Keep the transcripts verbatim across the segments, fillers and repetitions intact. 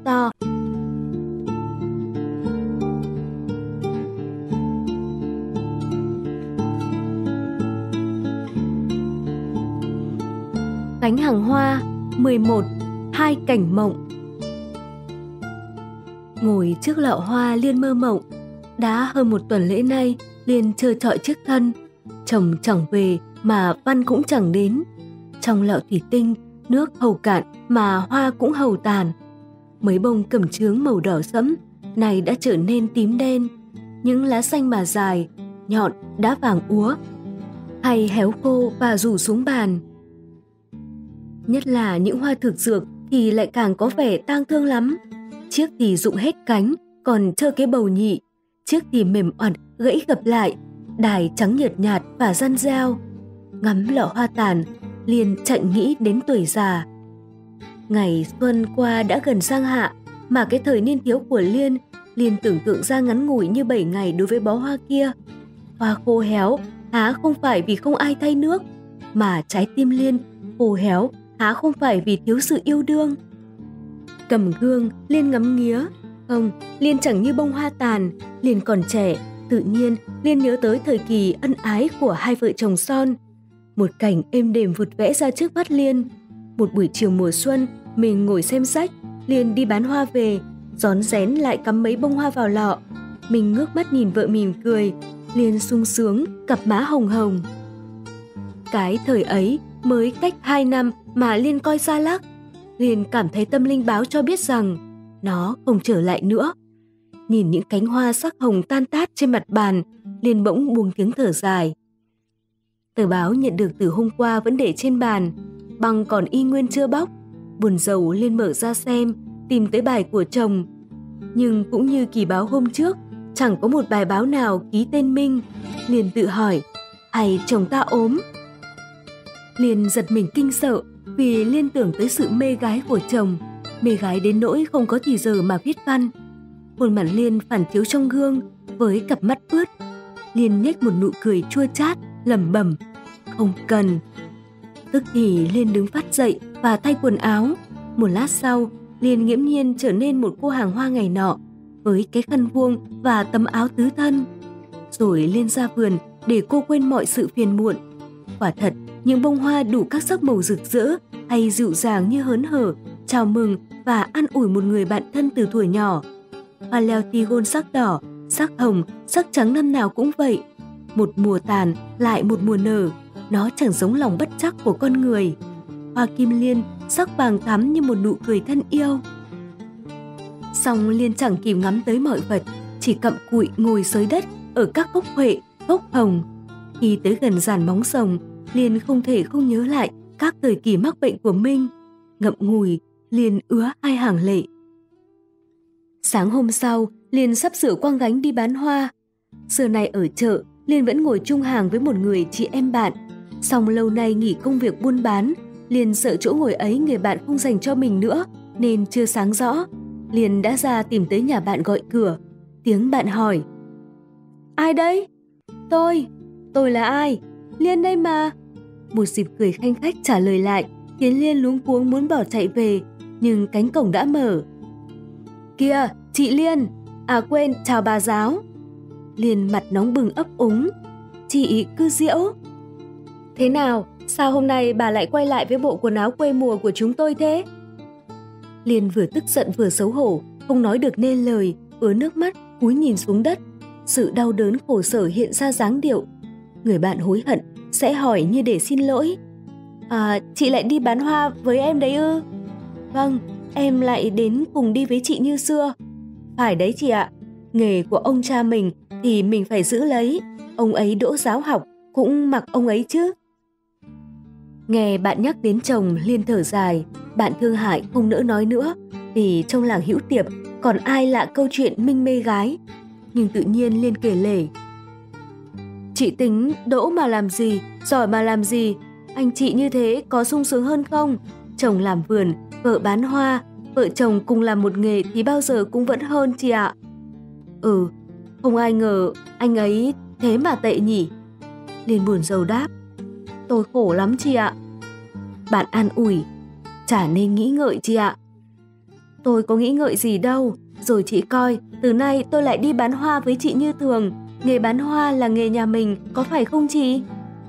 to. Gánh hàng hoa mười một. Hai cảnh mộng. Ngồi trước lọ hoa Liên mơ mộng. Đã hơn một tuần lễ nay Liên trơ trọi trước thân. Chồng chẳng về mà Văn cũng chẳng đến. Trong lọ thủy tinh, nước hầu cạn mà hoa cũng hầu tàn. Mấy bông cẩm chướng màu đỏ sẫm này đã trở nên tím đen. Những lá xanh mà dài, nhọn đã vàng úa, hay héo khô và rủ xuống bàn. Nhất là những hoa thực dược thì lại càng có vẻ tang thương lắm. Chiếc thì rụng hết cánh, còn trơ cái bầu nhị. Chiếc thì mềm oặt, gãy gập lại, đài trắng nhợt nhạt và răn reo. Ngắm lọ hoa tàn, Liên chạnh nghĩ đến tuổi già. Ngày xuân qua đã gần sang hạ, mà cái thời niên thiếu của Liên, Liên tưởng tượng ra ngắn ngủi như bảy ngày đối với bó hoa kia. Hoa khô héo, há không phải vì không ai thay nước, mà trái tim Liên khô héo, há không phải vì thiếu sự yêu đương. Cầm gương, Liên ngắm nghía. Không, Liên chẳng như bông hoa tàn, Liên còn trẻ. Tự nhiên, Liên nhớ tới thời kỳ ân ái của hai vợ chồng son. Một cảnh êm đềm vụt vẽ ra trước mắt Liên. Một buổi chiều mùa xuân, mình ngồi xem sách, Liên đi bán hoa về, rón rén lại cắm mấy bông hoa vào lọ. Mình ngước mắt nhìn vợ mỉm cười, Liên sung sướng, cặp má hồng hồng. Cái thời ấy mới cách hai năm mà Liên coi xa lắc. Liên cảm thấy tâm linh báo cho biết rằng nó không trở lại nữa. Nhìn những cánh hoa sắc hồng tan tát trên mặt bàn, Liên bỗng buông tiếng thở dài. Tờ báo nhận được từ hôm qua vẫn để trên bàn, băng còn y nguyên chưa bóc. Buồn rầu Liên mở ra xem, tìm tới bài của chồng. Nhưng cũng như kỳ báo hôm trước, chẳng có một bài báo nào ký tên Minh. Liên tự hỏi, hay chồng ta ốm? Liên giật mình kinh sợ, vì Liên tưởng tới sự mê gái của chồng, mê gái đến nỗi không có thì giờ mà viết văn. Khuôn mặt Liên phản chiếu trong gương với cặp mắt ướt. Liên nhếch một nụ cười chua chát, lẩm bẩm, không cần. Tức thì Liên đứng phát dậy và thay quần áo. Một lát sau, Liên nghiễm nhiên trở nên một cô hàng hoa ngày nọ, với cái khăn vuông và tấm áo tứ thân. Rồi Liên ra vườn để cô quên mọi sự phiền muộn. Quả thật, những bông hoa đủ các sắc màu rực rỡ hay dịu dàng như hớn hở, chào mừng và an ủi một người bạn thân từ thuở nhỏ. Hoa leo tigon sắc đỏ, sắc hồng, sắc trắng năm nào cũng vậy. Một mùa tàn lại một mùa nở, nó chẳng giống lòng bất trắc của con người. Hoa kim liên sắc vàng thắm như một nụ cười thân yêu. Song Liên chẳng kịp ngắm tới mọi vật, chỉ cặm cụi ngồi xới đất ở các gốc huệ, gốc hồng. Khi tới gần giàn móng rồng, Liên không thể không nhớ lại các thời kỳ mắc bệnh của Minh. Ngậm ngùi, Liên ứa hai hàng lệ. Sáng hôm sau, Liên sắp sửa quăng gánh đi bán hoa. Xưa này ở chợ, Liên vẫn ngồi chung hàng với một người chị em bạn. Song lâu nay nghỉ công việc buôn bán, Liên sợ chỗ ngồi ấy người bạn không dành cho mình nữa, nên chưa sáng rõ. Liên đã ra tìm tới nhà bạn gọi cửa. Tiếng bạn hỏi, ai đấy? Tôi. Tôi là ai? Liên đây mà. Một dịp cười khanh khách trả lời lại, khiến Liên luống cuống muốn bỏ chạy về, nhưng cánh cổng đã mở. Kìa, chị Liên. À quên, chào bà giáo. Liên mặt nóng bừng ấp úng. Chị Cư Diễu. Thế nào, sao hôm nay bà lại quay lại với bộ quần áo quê mùa của chúng tôi thế? Liên vừa tức giận vừa xấu hổ, không nói được nên lời, ứa nước mắt, cúi nhìn xuống đất. Sự đau đớn khổ sở hiện ra dáng điệu. Người bạn hối hận sẽ hỏi như để xin lỗi. À, chị lại đi bán hoa với em đấy ư? Vâng, em lại đến cùng đi với chị như xưa. Phải đấy chị ạ, nghề của ông cha mình thì mình phải giữ lấy. Ông ấy đỗ giáo học, cũng mặc ông ấy chứ. Nghe bạn nhắc đến chồng, Liên thở dài. Bạn thương hại không nỡ nói nữa, vì trong làng hữu tiệp còn ai lạ câu chuyện Minh mê gái. Nhưng tự nhiên Liên kể lể. Chị tính đỗ mà làm gì, giỏi mà làm gì? Anh chị như thế có sung sướng hơn không? Chồng làm vườn, vợ bán hoa, vợ chồng cùng làm một nghề thì bao giờ cũng vẫn hơn chị ạ. Ừ, không ai ngờ anh ấy thế mà tệ nhỉ. Liên buồn rầu đáp. Tôi khổ lắm chị ạ. Bạn an ủi. Chả nên nghĩ ngợi chị ạ. Tôi có nghĩ ngợi gì đâu. Rồi chị coi, từ nay tôi lại đi bán hoa với chị như thường. Nghề bán hoa là nghề nhà mình, có phải không chị?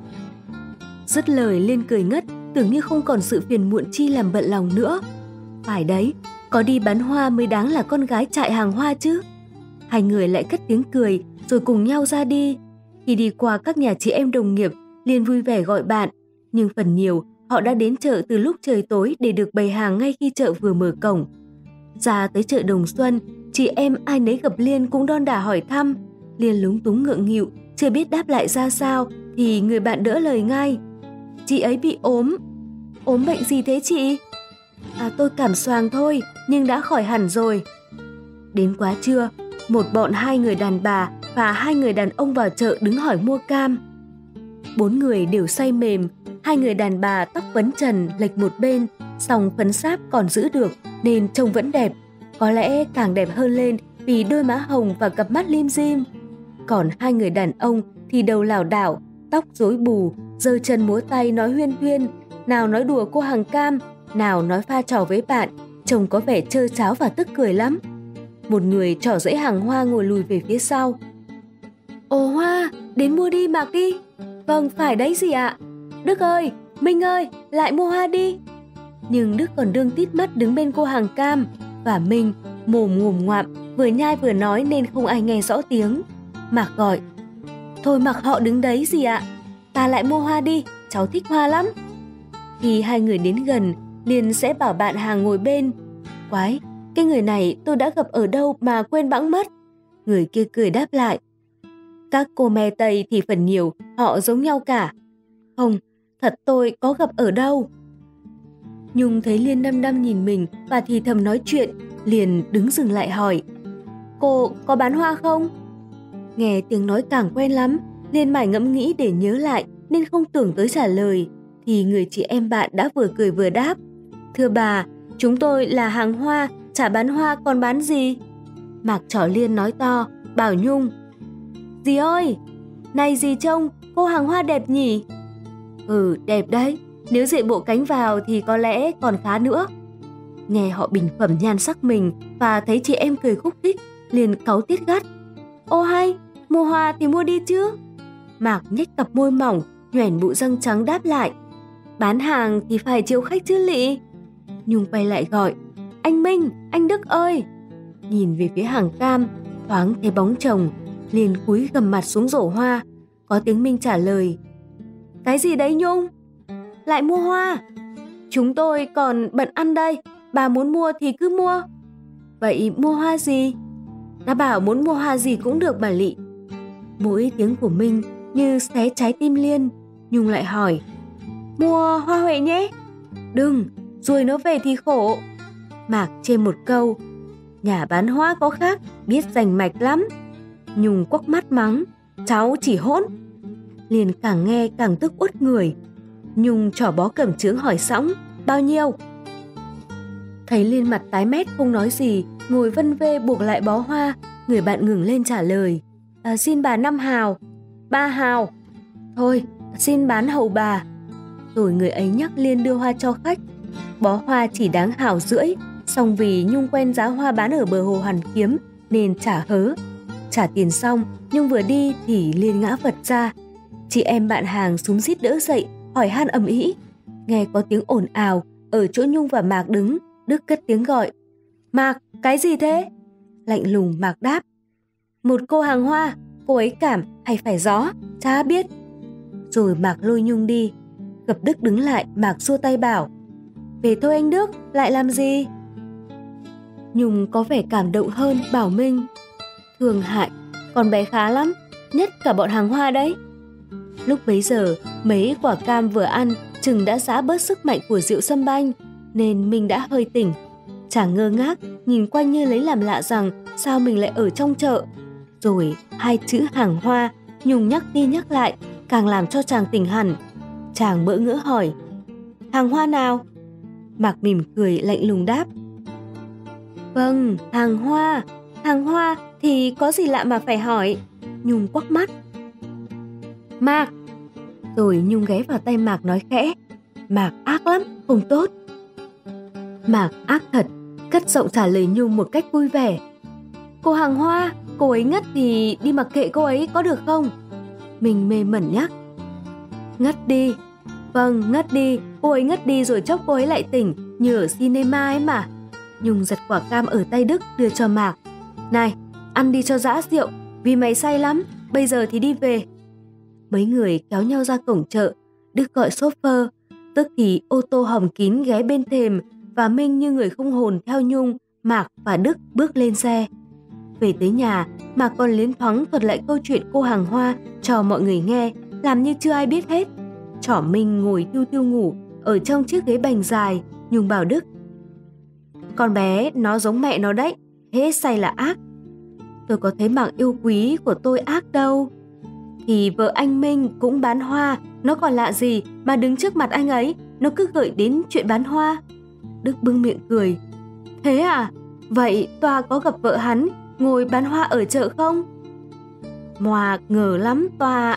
Dứt lời Liên cười ngất, tưởng như không còn sự phiền muộn chi làm bận lòng nữa. Phải đấy, có đi bán hoa mới đáng là con gái trại hàng hoa chứ. Hai người lại cất tiếng cười rồi cùng nhau ra đi. Khi đi qua các nhà chị em đồng nghiệp, Liên vui vẻ gọi bạn. Nhưng phần nhiều, họ đã đến chợ từ lúc trời tối để được bày hàng ngay khi chợ vừa mở cổng. Ra tới chợ Đồng Xuân, chị em ai nấy gặp Liên cũng đon đả hỏi thăm. Liên lúng túng ngượng nghịu, chưa biết đáp lại ra sao thì người bạn đỡ lời ngay. Chị ấy bị ốm. Ốm bệnh gì thế chị? À, tôi cảm xoàng thôi, nhưng đã khỏi hẳn rồi. Đến quá trưa, một bọn hai người đàn bà và hai người đàn ông vào chợ đứng hỏi mua cam. Bốn người đều say mềm, hai người đàn bà tóc vấn trần lệch một bên, song phấn sáp còn giữ được nên trông vẫn đẹp, có lẽ càng đẹp hơn lên vì đôi má hồng và cặp mắt lim dim. Còn hai người đàn ông thì đầu lảo đảo, tóc rối bù, giơ chân múa tay nói huyên thuyên, nào nói đùa cô hàng cam, nào nói pha trò với bạn, trông có vẻ trơ tráo và tức cười lắm. Một người trỏ dãy hàng hoa ngồi lùi về phía sau. Ồ Hoa, đến mua đi Mạc đi. Vâng, phải đấy gì ạ. Đức ơi, Minh ơi, lại mua hoa đi. Nhưng Đức còn đương tít mắt đứng bên cô hàng cam, và Minh mồm ngồm ngoạm, vừa nhai vừa nói nên không ai nghe rõ tiếng. Mạc gọi, thôi mặc họ đứng đấy gì ạ, ta lại mua hoa đi, cháu thích hoa lắm. Khi hai người đến gần, Liên sẽ bảo bạn hàng ngồi bên. Quái, cái người này tôi đã gặp ở đâu mà quên bẵng mất. Người kia cười đáp lại. Các cô me Tây thì phần nhiều họ giống nhau cả. Không, thật tôi có gặp ở đâu. Nhung thấy Liên đăm đăm nhìn mình và thì thầm nói chuyện, liền đứng dừng lại hỏi. Cô có bán hoa không? Nghe tiếng nói càng quen lắm, Liên mải ngẫm nghĩ để nhớ lại nên không tưởng tới trả lời. Thì người chị em bạn đã vừa cười vừa đáp. Thưa bà, chúng tôi là hàng hoa, chả bán hoa còn bán gì? Mạc trỏ Liên nói to, bảo Nhung. Dì ơi, này dì trông, cô hàng hoa đẹp nhỉ? Ừ, đẹp đấy, nếu diện bộ cánh vào thì có lẽ còn khá nữa. Nghe họ bình phẩm nhan sắc mình và thấy chị em cười khúc khích, liền cáu tiết gắt. Ô hay, mua hoa thì mua đi chứ. Mạc nhếch cặp môi mỏng, nhoẻn bụ răng trắng đáp lại. Bán hàng thì phải chiếu khách chứ lị. Nhung quay lại gọi. Anh Minh, anh Đức ơi. Nhìn về phía hàng cam, thoáng thấy bóng chồng, liền cúi gầm mặt xuống rổ hoa. Có tiếng Minh trả lời. Cái gì đấy Nhung? Lại mua hoa. Chúng tôi còn bận ăn đây, bà muốn mua thì cứ mua. Vậy mua hoa gì? Đã bảo muốn mua hoa gì cũng được bà lị. Mỗi tiếng của Minh như xé trái tim Liên. Nhung lại hỏi. Mua hoa huệ nhé. Đừng, rồi nó về thì khổ. Mạc chê một câu. Nhà bán hoa có khác, biết rành mạch lắm. Nhung quắc mắt mắng. Cháu chỉ hỗn. Liền càng nghe càng tức uất người. Nhung trỏ bó cẩm chướng hỏi sõng. Bao nhiêu? Thấy Liên mặt tái mét không nói gì, ngồi vân vê buộc lại bó hoa. Người bạn ngừng lên trả lời. À, xin bà năm hào. Ba hào. Thôi, xin bán hầu bà. Rồi người ấy nhắc Liên đưa hoa cho khách. Bó hoa chỉ đáng hào rưỡi, song vì Nhung quen giá hoa bán ở bờ hồ Hoàn Kiếm nên trả hớ. Trả tiền xong, Nhung vừa đi thì Liên ngã vật ra. Chị em bạn hàng xúm xít đỡ dậy, hỏi han ầm ĩ. Nghe có tiếng ồn ào ở chỗ Nhung và Mạc đứng, Đức cất tiếng gọi. Mạc, cái gì thế? Lạnh lùng Mạc đáp. Một cô hàng hoa, cô ấy cảm hay phải gió, chả biết. Rồi Mạc lôi Nhung đi. Gặp Đức đứng lại, Mạc xua tay bảo. Về thôi anh Đức, lại làm gì? Nhung có vẻ cảm động hơn, bảo Minh. Thương hại, con bé khá lắm, nhất cả bọn hàng hoa đấy. Lúc bấy giờ, mấy quả cam vừa ăn chừng đã giã bớt sức mạnh của rượu sâm banh, nên Minh đã hơi tỉnh. Chàng ngơ ngác, nhìn quanh như lấy làm lạ rằng sao mình lại ở trong chợ. Rồi hai chữ hàng hoa, Nhung nhắc đi nhắc lại, càng làm cho chàng tỉnh hẳn. Chàng bỡ ngỡ hỏi. Hàng hoa nào? Mạc mỉm cười lạnh lùng đáp. Vâng, hàng hoa. Hàng hoa thì có gì lạ mà phải hỏi? Nhung quắc mắt. Mạc. Rồi Nhung ghé vào tay Mạc nói khẽ. Mạc ác lắm, không tốt. Mạc ác thật, cất giọng trả lời Nhung một cách vui vẻ. Cô Hàng Hoa, cô ấy ngất thì đi mặc kệ cô ấy có được không? Mình mê mẩn nhắc. Ngất đi. Vâng, ngất đi, cô ấy ngất đi rồi chốc cô ấy lại tỉnh, như ở cinema ấy mà. Nhung giật quả cam ở tay Đức đưa cho Mạc. Này, ăn đi cho dã rượu, vì mày say lắm, bây giờ thì đi về. Mấy người kéo nhau ra cổng chợ, Đức gọi chauffeur, tức thì ô tô hòm kín ghé bên thềm và Minh như người không hồn theo Nhung, Mạc và Đức bước lên xe. Về tới nhà, Mạc còn liến thoáng thuật lại câu chuyện cô Hàng Hoa cho mọi người nghe, làm như chưa ai biết hết. Trỏ Minh ngồi thiu thiu ngủ ở trong chiếc ghế bành dài. Nhung bảo Đức: con bé nó giống mẹ nó đấy, hễ say là ác. Tôi có thấy Mạc yêu quý của tôi ác đâu. Thì vợ anh Minh cũng bán hoa, nó còn lạ gì mà đứng trước mặt anh ấy nó cứ gợi đến chuyện bán hoa. Đức bưng miệng cười. Thế à? Vậy Toa có gặp vợ hắn ngồi bán hoa ở chợ không? Moa ngờ lắm Toa.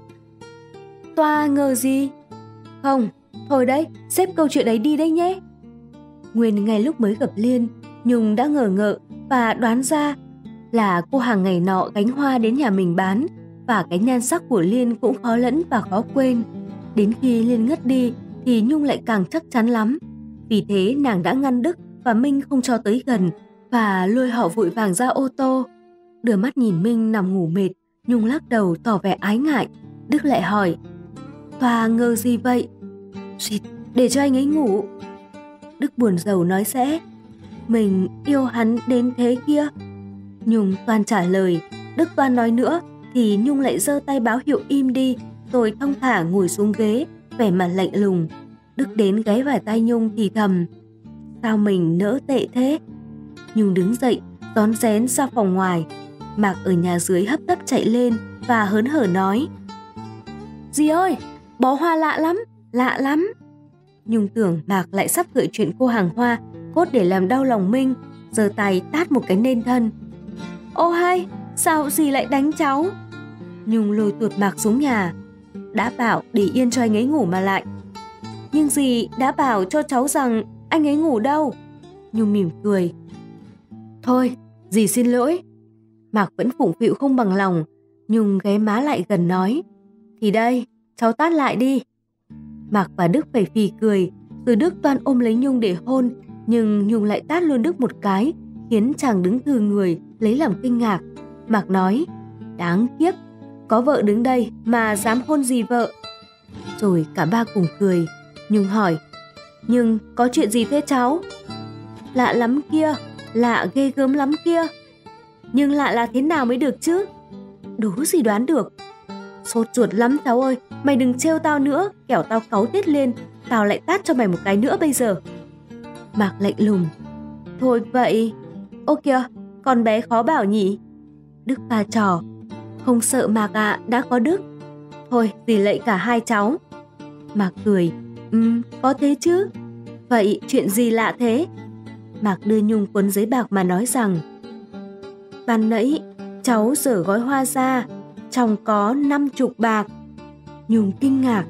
Toa ngờ gì? Không, thôi đấy, xếp câu chuyện ấy đi đấy nhé. Nguyên ngay lúc mới gặp Liên, Nhung đã ngờ ngợ và đoán ra là cô hàng ngày nọ gánh hoa đến nhà mình bán, và cái nhan sắc của Liên cũng khó lẫn và khó quên. Đến khi Liên ngất đi thì Nhung lại càng chắc chắn lắm. Vì thế nàng đã ngăn Đức và Minh không cho tới gần và lôi họ vội vàng ra ô tô. Đưa mắt nhìn Minh nằm ngủ mệt, Nhung lắc đầu tỏ vẻ ái ngại. Đức lại hỏi: Toa ngờ gì vậy? Xịt, để cho anh ấy ngủ. Đức buồn rầu nói sẽ: mình yêu hắn đến thế kia. Nhung toan trả lời, Đức toan nói nữa thì Nhung lại giơ tay báo hiệu im đi, rồi thong thả ngồi xuống ghế, vẻ mặt lạnh lùng. Đức đến gáy vào tai Nhung thì thầm: sao mình nỡ tệ thế? Nhung đứng dậy, rón rén ra phòng ngoài. Mạc ở nhà dưới hấp tấp chạy lên và hớn hở nói: dì ơi, bó hoa lạ lắm, lạ lắm. Nhung tưởng Mạc lại sắp gợi chuyện cô Hàng Hoa, cốt để làm đau lòng Minh, giơ tay tát một cái nên thân. Ô hay, sao dì lại đánh cháu? Nhung lôi tuột Mạc xuống nhà. Đã bảo để yên cho anh ấy ngủ mà lại. Nhưng dì đã bảo cho cháu rằng anh ấy ngủ đâu. Nhung mỉm cười. Thôi, dì xin lỗi. Mạc vẫn phụng phịu không bằng lòng. Nhung ghé má lại gần nói: thì đây, cháu tát lại đi. Mạc và Đức phải phì cười, rồi Đức toan ôm lấy Nhung để hôn, nhưng Nhung lại tát luôn Đức một cái, khiến chàng đứng thừ người, lấy làm kinh ngạc. Mạc nói: đáng kiếp, có vợ đứng đây mà dám hôn gì vợ. Rồi cả ba cùng cười. Nhung hỏi: nhưng có chuyện gì thế cháu? Lạ lắm kia, lạ ghê gớm lắm kia. Nhưng lạ là thế nào mới được chứ? Đố gì đoán được. Sốt ruột lắm cháu ơi, mày đừng trêu tao nữa, kẻo tao cáu tiết lên, tao lại tát cho mày một cái nữa bây giờ. Mạc lạnh lùng: thôi vậy. Ô kìa, con bé khó bảo nhỉ? Đức pha trò: không sợ Mạc ạ, à, đã có Đức. Thôi dì lạy cả hai cháu. Mạc cười: ừm, có thế chứ. Vậy chuyện gì lạ thế? Mạc đưa Nhung cuốn giấy bạc mà nói rằng: ban nãy cháu dở gói hoa ra, trong có năm chục bạc. Nhung kinh ngạc: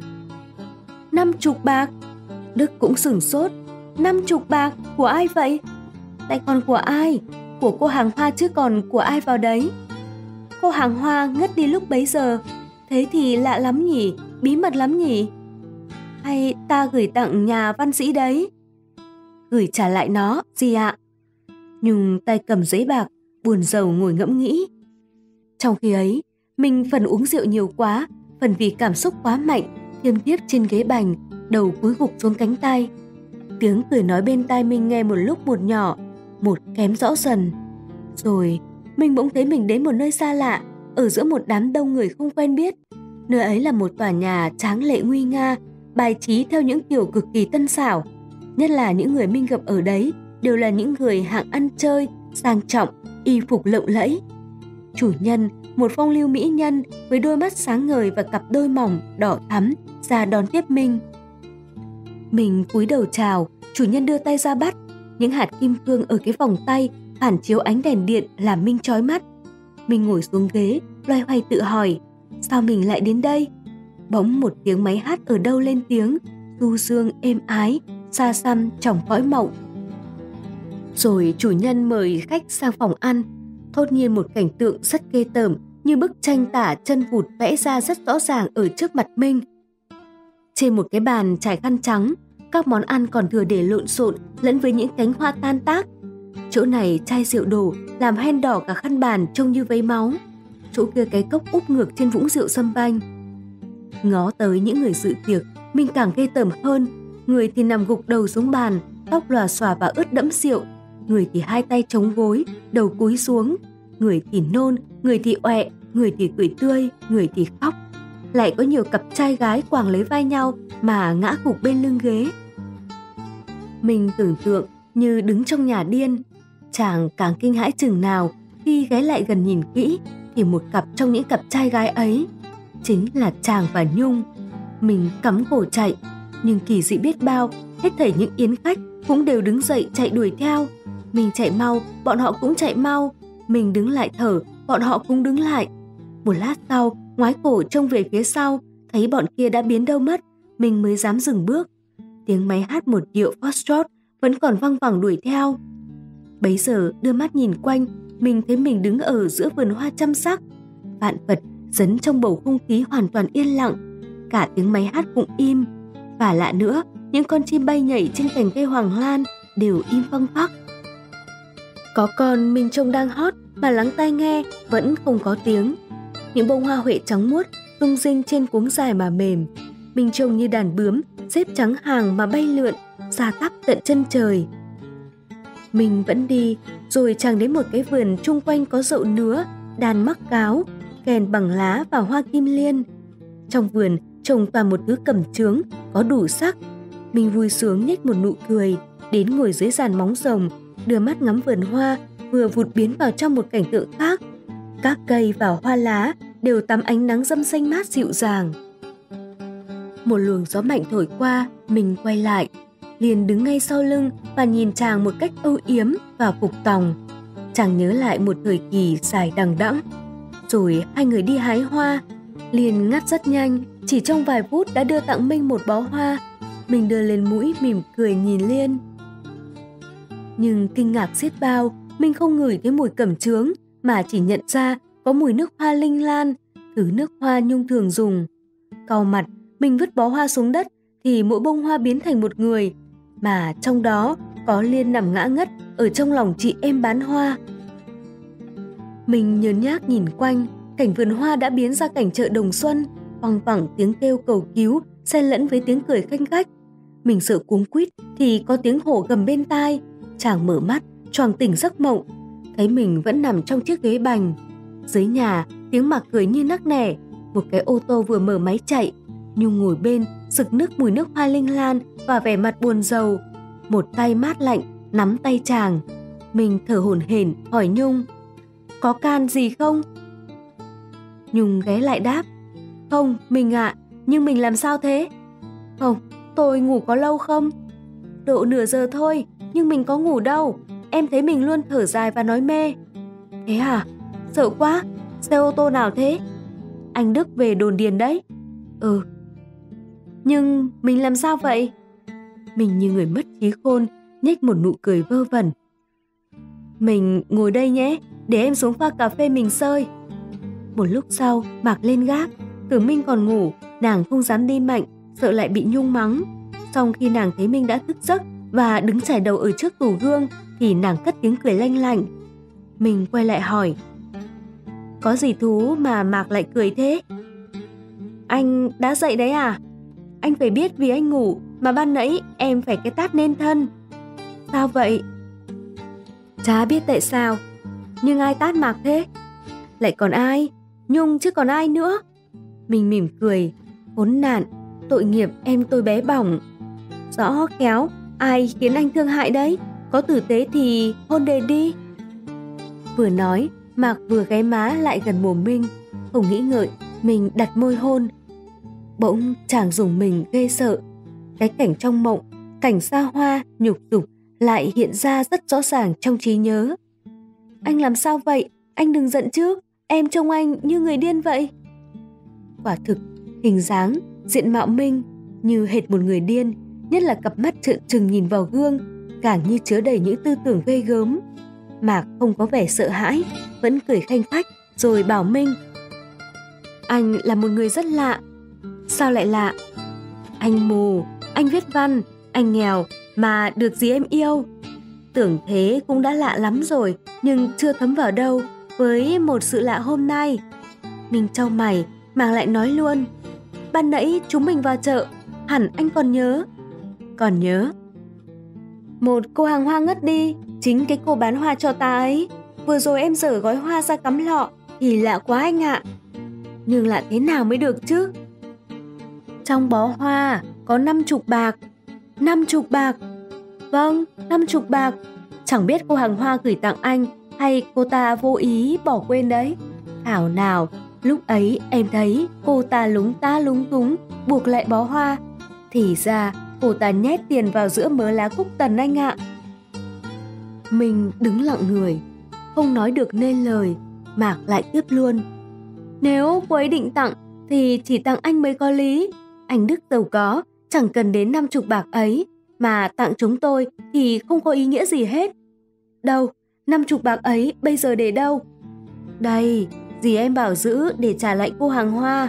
năm chục bạc? Đức cũng sửng sốt: năm chục bạc của ai vậy? Tại còn của ai? Của cô Hàng Hoa chứ còn của ai vào đấy? Cô Hàng Hoa ngất đi lúc bấy giờ. Thế thì lạ lắm nhỉ, bí mật lắm nhỉ? Hay ta gửi tặng nhà văn sĩ đấy? Gửi trả lại nó, gì ạ? Nhung tay cầm giấy bạc, buồn rầu ngồi ngẫm nghĩ. Trong khi ấy, mình phần uống rượu nhiều quá, phần vì cảm xúc quá mạnh, thiêm thiếp trên ghế bành, đầu cúi gục xuống cánh tay. Tiếng cười nói bên tai mình nghe một lúc một nhỏ, một kém rõ dần. Rồi mình bỗng thấy mình đến một nơi xa lạ, ở giữa một đám đông người không quen biết. Nơi ấy là một tòa nhà tráng lệ nguy nga, bài trí theo những kiểu cực kỳ tân xảo. Nhất là những người mình gặp ở đấy đều là những người hạng ăn chơi, sang trọng, y phục lộng lẫy. Chủ nhân, một phong lưu mỹ nhân với đôi mắt sáng ngời và cặp đôi mỏng đỏ thắm, ra đón tiếp mình. Mình cúi đầu chào, chủ nhân đưa tay ra bắt. Những hạt kim cương ở cái vòng tay phản chiếu ánh đèn điện làm Minh chói mắt. Mình ngồi xuống ghế, loay hoay tự hỏi, sao mình lại đến đây? Bỗng một tiếng máy hát ở đâu lên tiếng, du dương êm ái, xa xăm trong cõi mộng. Rồi chủ nhân mời khách sang phòng ăn. Thốt nhiên một cảnh tượng rất ghê tởm, như bức tranh tả chân vụt vẽ ra rất rõ ràng ở trước mặt Minh. Trên một cái bàn trải khăn trắng, các món ăn còn thừa để lộn xộn lẫn với những cánh hoa tan tác. Chỗ này chai rượu đổ làm hen đỏ cả khăn bàn trông như vấy máu. Chỗ kia cái cốc úp ngược trên vũng rượu sâm banh. Ngó tới những người dự tiệc, mình càng ghê tởm hơn. Người thì nằm gục đầu xuống bàn, tóc lòa xòa và ướt đẫm rượu. Người thì hai tay chống gối, đầu cúi xuống. Người thì nôn, người thì ọe, người thì cười tươi, người thì khóc. Lại có nhiều cặp trai gái quàng lấy vai nhau mà ngã gục bên lưng ghế. Mình tưởng tượng như đứng trong nhà điên. Chàng càng kinh hãi chừng nào khi ghé lại gần nhìn kỹ thì một cặp trong những cặp trai gái ấy chính là chàng và Nhung. Mình cắm cổ chạy, nhưng kỳ dị biết bao, hết thảy những yến khách cũng đều đứng dậy chạy đuổi theo. Mình chạy mau, bọn họ cũng chạy mau. Mình đứng lại thở, bọn họ cũng đứng lại. Một lát sau, ngoái cổ trông về phía sau, thấy bọn kia đã biến đâu mất, mình mới dám dừng bước. Tiếng máy hát một điệu Foxtrot vẫn còn văng vẳng đuổi theo. Bấy giờ đưa mắt nhìn quanh, mình thấy mình đứng ở giữa vườn hoa trăm sắc. Vạn vật dấn trong bầu không khí hoàn toàn yên lặng, cả tiếng máy hát cũng im. Và lạ nữa, những con chim bay nhảy trên cành cây hoàng lan đều im phăng phắc. Có con mình trông đang hót mà lắng tai nghe vẫn không có tiếng. Những bông hoa huệ trắng muốt rung rinh trên cuống dài mà mềm. Mình trông như đàn bướm xếp trắng hàng mà bay lượn, xa tắp tận chân trời. Mình vẫn đi, rồi chàng đến một cái vườn chung quanh có dậu nứa, đàn mắc cáo, kèn bằng lá và hoa kim liên. Trong vườn trồng toàn một thứ cẩm chướng có đủ sắc. Mình vui sướng nhếch một nụ cười, đến ngồi dưới giàn móng rồng, đưa mắt ngắm vườn hoa vừa vụt biến vào trong một cảnh tượng khác. Các cây và hoa lá đều tắm ánh nắng râm xanh mát dịu dàng. Một luồng gió mạnh thổi qua, mình quay lại, liền đứng ngay sau lưng và nhìn chàng một cách âu yếm và phục tòng. Chàng nhớ lại một thời kỳ dài đằng đẵng. Rồi hai người đi hái hoa, liền ngắt rất nhanh, chỉ trong vài phút đã đưa tặng Minh một bó hoa. Mình đưa lên mũi mỉm cười nhìn Liên. Nhưng kinh ngạc xiết bao, mình không ngửi thấy mùi cẩm chướng, mà chỉ nhận ra có mùi nước hoa linh lan, thứ nước hoa Nhung thường dùng. Cau mặt, mình vứt bó hoa xuống đất thì mỗi bông hoa biến thành một người, mà trong đó có Liên nằm ngã ngất ở trong lòng chị em bán hoa. Mình nhớn nhác nhìn quanh, cảnh vườn hoa đã biến ra cảnh chợ đồng xuân, văng vẳng tiếng kêu cầu cứu xen lẫn với tiếng cười khanh khách. Mình sợ cuống quýt thì có tiếng hổ gầm bên tai. Chàng mở mắt, choàng tỉnh giấc mộng, thấy mình vẫn nằm trong chiếc ghế bành. Dưới nhà, tiếng Mạc cười như nắc nẻ. Một cái ô tô vừa mở máy chạy. Nhung ngồi bên, sực nức mùi nước hoa linh lan và vẻ mặt buồn rầu. Một tay mát lạnh nắm tay chàng. Mình thở hổn hển hỏi Nhung: "Có can gì không?" Nhung ghé lại đáp: "Không, mình ạ, à, nhưng mình làm sao thế?" "Không, tôi ngủ có lâu không?" "Độ nửa giờ thôi, nhưng mình có ngủ đâu. Em thấy mình luôn thở dài và nói mê." "Thế à? Sợ quá. Xe ô tô nào thế?" "Anh Đức về đồn điền đấy." "Ừ." "Nhưng mình làm sao vậy?" Mình như người mất trí khôn, nhếch một nụ cười vơ vẩn. "Mình ngồi đây nhé, để em xuống pha cà phê mình sơi." Một lúc sau, Mạc lên gác. Tưởng Minh còn ngủ, nàng không dám đi mạnh, sợ lại bị Nhung mắng. Xong khi nàng thấy Minh đã thức giấc và đứng chải đầu ở trước tủ gương, thì nàng cất tiếng cười lanh lảnh. Mình quay lại hỏi: "Có gì thú mà Mạc lại cười thế?" "Anh đã dậy đấy à? Anh phải biết vì anh ngủ mà ban nãy em phải cái tát nên thân." "Sao vậy?" "Chả biết tại sao, nhưng ai tát Mạc thế?" "Lại còn ai? Nhung chứ còn ai nữa." Mình mỉm cười: "Khốn nạn, tội nghiệp em tôi bé bỏng." "Rõ khéo, ai khiến anh thương hại đấy? Có tử tế thì hôn đề đi." Vừa nói, Mạc vừa ghé má lại gần mồm Minh. Không nghĩ ngợi, mình đặt môi hôn. Bỗng chàng rùng mình ghê sợ. Cái cảnh trong mộng, cảnh xa hoa, nhục dục lại hiện ra rất rõ ràng trong trí nhớ. "Anh làm sao vậy? Anh đừng giận chứ. Em trông anh như người điên vậy." Quả thực, hình dáng, diện mạo Minh như hệt một người điên, nhất là cặp mắt trợn trừng nhìn vào gương, càng như chứa đầy những tư tưởng ghê gớm. Mạc không có vẻ sợ hãi, vẫn cười khanh khách rồi bảo Minh: Anh là một người rất lạ. Sao lại lạ? Anh mù, anh viết văn, anh nghèo mà được gì em yêu. Tưởng thế cũng đã lạ lắm rồi, nhưng chưa thấm vào đâu với một sự lạ hôm nay. Minh chau mày, Mạc lại nói luôn: Ban nãy chúng mình vào chợ, hẳn anh còn nhớ. Còn nhớ. Một cô hàng hoa ngất đi, chính cái cô bán hoa cho ta ấy. Vừa rồi em dở gói hoa ra cắm lọ, thì lạ quá anh ạ. Nhưng lạ thế nào mới được chứ? Trong bó hoa có năm chục bạc. Năm chục bạc? Vâng, năm chục bạc. Chẳng biết cô hàng hoa gửi tặng anh hay cô ta vô ý bỏ quên đấy. Thảo nào, lúc ấy em thấy cô ta lúng ta lúng túng buộc lại bó hoa. Thì ra cô ta nhét tiền vào giữa mớ lá cúc tần anh ạ. Mình đứng lặng người, không nói được nên lời. Mạc lại tiếp luôn: Nếu cô ấy định tặng thì chỉ tặng anh mới có lý. Anh Đức giàu có, chẳng cần đến năm chục bạc ấy. Mà tặng chúng tôi thì không có ý nghĩa gì hết. Đâu, năm chục bạc ấy bây giờ để đâu? Đây, dì em bảo giữ để trả lại cô hàng hoa.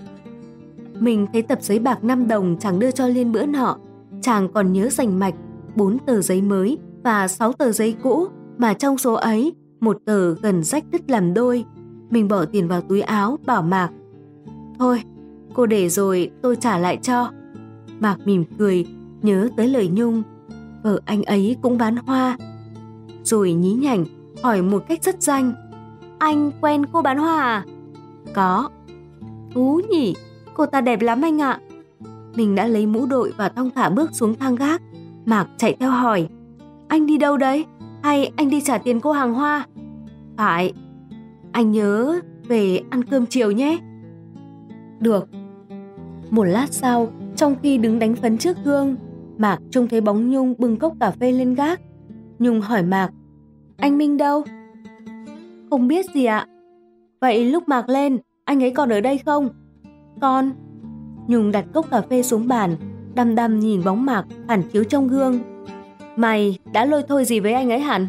Mình thấy tập giấy bạc năm đồng chàng đưa cho Liên bữa nọ. Chàng còn nhớ rành mạch bốn tờ giấy mới và sáu tờ giấy cũ, mà trong số ấy một tờ gần rách đứt làm đôi. Mình bỏ tiền vào túi áo, bảo Mạc: Thôi, cô để rồi tôi trả lại cho. Mạc mỉm cười, nhớ tới lời Nhung, vợ anh ấy cũng bán hoa. Rồi nhí nhảnh hỏi một cách rất danh: Anh quen cô bán hoa à? Có. Thú nhỉ, cô ta đẹp lắm anh ạ. Mình đã lấy mũ đội và thong thả bước xuống thang gác. Mạc chạy theo hỏi: Anh đi đâu đấy? Hay anh đi trả tiền cô hàng hoa? Phải. Anh nhớ về ăn cơm chiều nhé. Được. Một lát sau, trong khi đứng đánh phấn trước gương, Mạc trông thấy bóng Nhung bưng cốc cà phê lên gác. Nhung hỏi Mạc: Anh Minh đâu? Không biết gì ạ. Vậy lúc Mạc lên, anh ấy còn ở đây không? Còn. Nhung đặt cốc cà phê xuống bàn, đăm đăm nhìn bóng Mạc phản chiếu trong gương. Mày đã lôi thôi gì với anh ấy hẳn?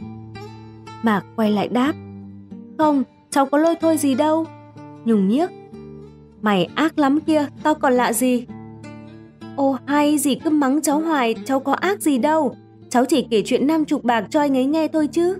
Mạc quay lại đáp: Không, cháu có lôi thôi gì đâu. Nhung nhiếc: Mày ác lắm kia, tao còn lạ gì? Ô hay, dì cứ mắng cháu hoài, cháu có ác gì đâu. Cháu chỉ kể chuyện năm chục bạc cho anh ấy nghe thôi chứ.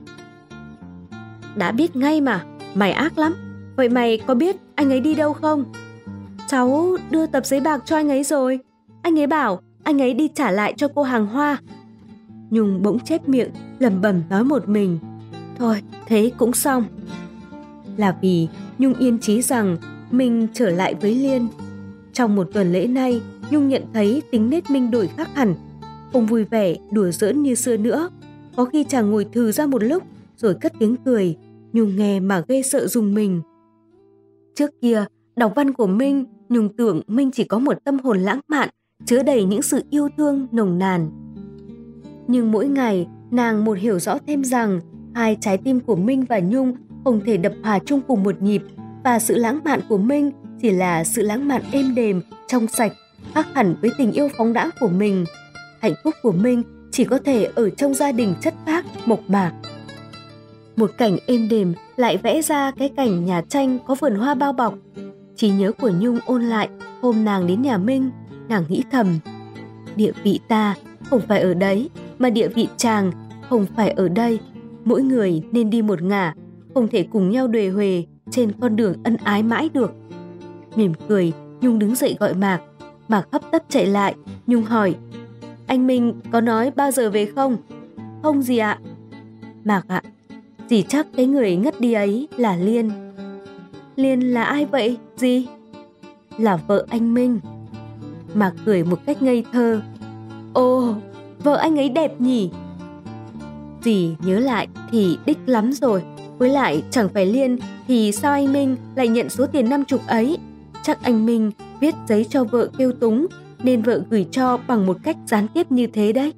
Đã biết ngay mà, mày ác lắm. Vậy mày có biết anh ấy đi đâu không? Cháu đưa tập giấy bạc cho anh ấy rồi. Anh ấy bảo anh ấy đi trả lại cho cô hàng hoa. Nhung bỗng chép miệng, lẩm bẩm nói một mình: Thôi, thế cũng xong. Là vì Nhung yên chí rằng mình trở lại với Liên. Trong một tuần lễ nay, Nhung nhận thấy tính nết Minh đổi khác hẳn. Không vui vẻ, đùa giỡn như xưa nữa. Có khi chàng ngồi thừ ra một lúc rồi cất tiếng cười. Nhung nghe mà ghê sợ rùng mình. Trước kia, đọc văn của Minh, Nhung tưởng Minh chỉ có một tâm hồn lãng mạn, chứa đầy những sự yêu thương nồng nàn. Nhưng mỗi ngày, nàng một hiểu rõ thêm rằng hai trái tim của Minh và Nhung không thể đập hòa chung cùng một nhịp, và sự lãng mạn của Minh chỉ là sự lãng mạn êm đềm, trong sạch, khác hẳn với tình yêu phóng đãng của mình. Hạnh phúc của Minh chỉ có thể ở trong gia đình chất phác, mộc mạc. Một cảnh êm đềm lại vẽ ra cái cảnh nhà tranh có vườn hoa bao bọc. Trí nhớ của Nhung ôn lại hôm nàng đến nhà Minh, nàng nghĩ thầm: Địa vị ta không phải ở đấy, mà địa vị chàng không phải ở đây. Mỗi người nên đi một ngả, không thể cùng nhau đuề huề trên con đường ân ái mãi được. Mỉm cười, Nhung đứng dậy gọi Mạc. Mạc hấp tấp chạy lại. Nhung hỏi: Anh Minh có nói bao giờ về không? Không gì ạ. Mạc ạ, dì chắc cái người ngất đi ấy là Liên. Liên là ai vậy, dì? Là vợ anh Minh. Mạc cười một cách ngây thơ. Ồ, vợ anh ấy đẹp nhỉ? Dì nhớ lại thì đích lắm rồi. Với lại chẳng phải Liên thì sao anh Minh lại nhận số tiền năm chục ấy? Chắc anh Minh viết giấy cho vợ kêu túng, nên vợ gửi cho bằng một cách gián tiếp như thế đấy.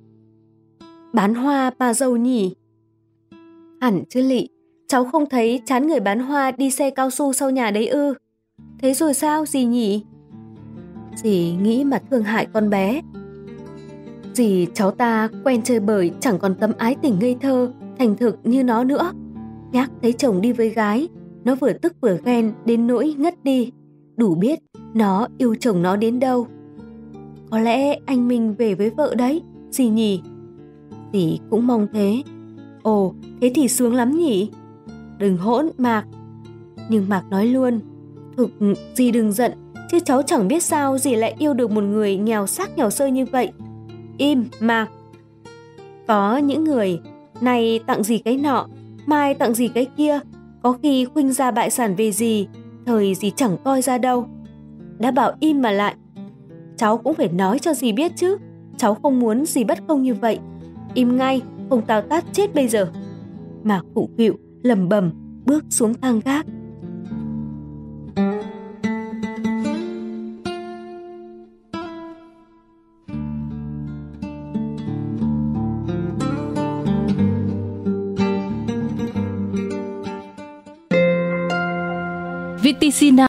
Bán hoa bà giàu nhỉ? Hẳn chứ lị, cháu không thấy chán người bán hoa đi xe cao su sau nhà đấy ư? Thế rồi sao dì nhỉ? Dì nghĩ mà thương hại con bé. Dì cháu ta quen chơi bời, chẳng còn tấm ái tình ngây thơ, thành thực như nó nữa. Nhắc thấy chồng đi với gái, nó vừa tức vừa ghen đến nỗi ngất đi. Đủ biết nó yêu chồng nó đến đâu. Có lẽ anh Minh về với vợ đấy, dì nhỉ? Dì cũng mong thế. Ồ, thế thì sướng lắm nhỉ? Đừng hỗn Mạc. Nhưng Mạc nói luôn, thực dì đừng giận, chứ cháu chẳng biết sao dì lại yêu được một người nghèo xác nghèo sơ như vậy. Im Mạc. Có những người này tặng dì cái nọ, mai tặng dì cái kia, có khi khuynh ra bại sản về dì, thời dì chẳng coi ra đâu. Đã bảo im mà lại. Cháu cũng phải nói cho dì biết chứ, cháu không muốn dì bất công như vậy. Im ngay, không tao tát chết bây giờ. Mạc phụng phịu lẩm bẩm bước xuống thang gác. vê tê xê Now